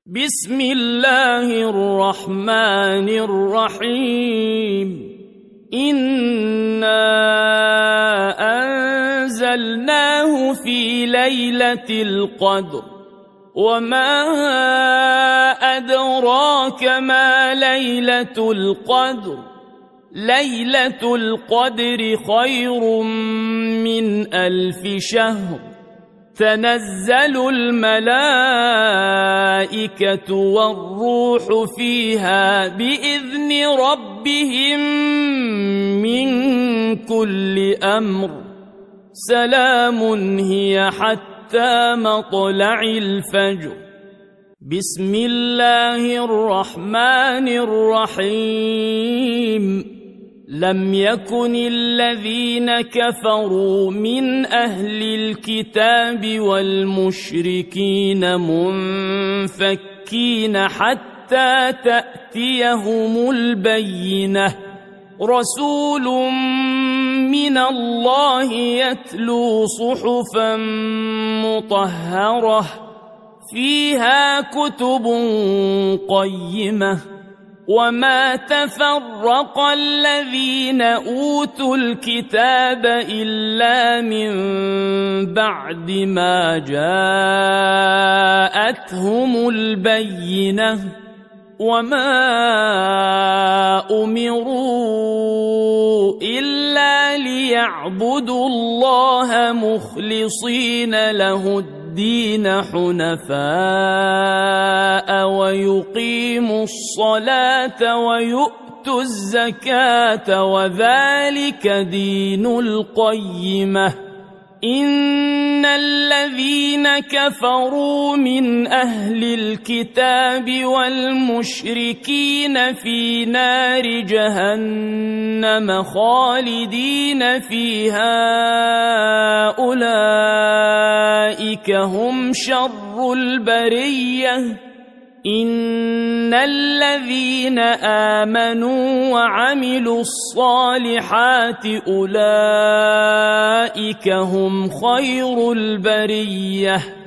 بسم الله الرحمن الرحيم إنا أنزلناه في ليلة القدر وما أدراك ما ليلة القدر ليلة القدر خير من 1000 شهر تنزل الملائكة والروح فيها بإذن ربهم من كل أمر سلام هي حتى مطلع الفجر بسم الله الرحمن الرحيم لم يكن الذين كفروا من أهل الكتاب والمشركين منفكين حتى تأتيهم البينة رسول من الله يتلو صحفا مطهرة فيها كتب قيمة وما تفرق الذين أوتوا الكتاب إلا من بعد ما جاءتهم البينة وما أمروا إلا ليعبدوا الله مخلصين له الدين حنفاء ويقيموا الصلاة ويؤتوا الزكاة وذلك دين القيمة إن الذين كفروا من أهل الكتاب والمشركين في نار جهنم خالدين فيها أولئك هم شر البرية إن الذين آمنوا وعملوا الصالحات أولئك هم خير البرية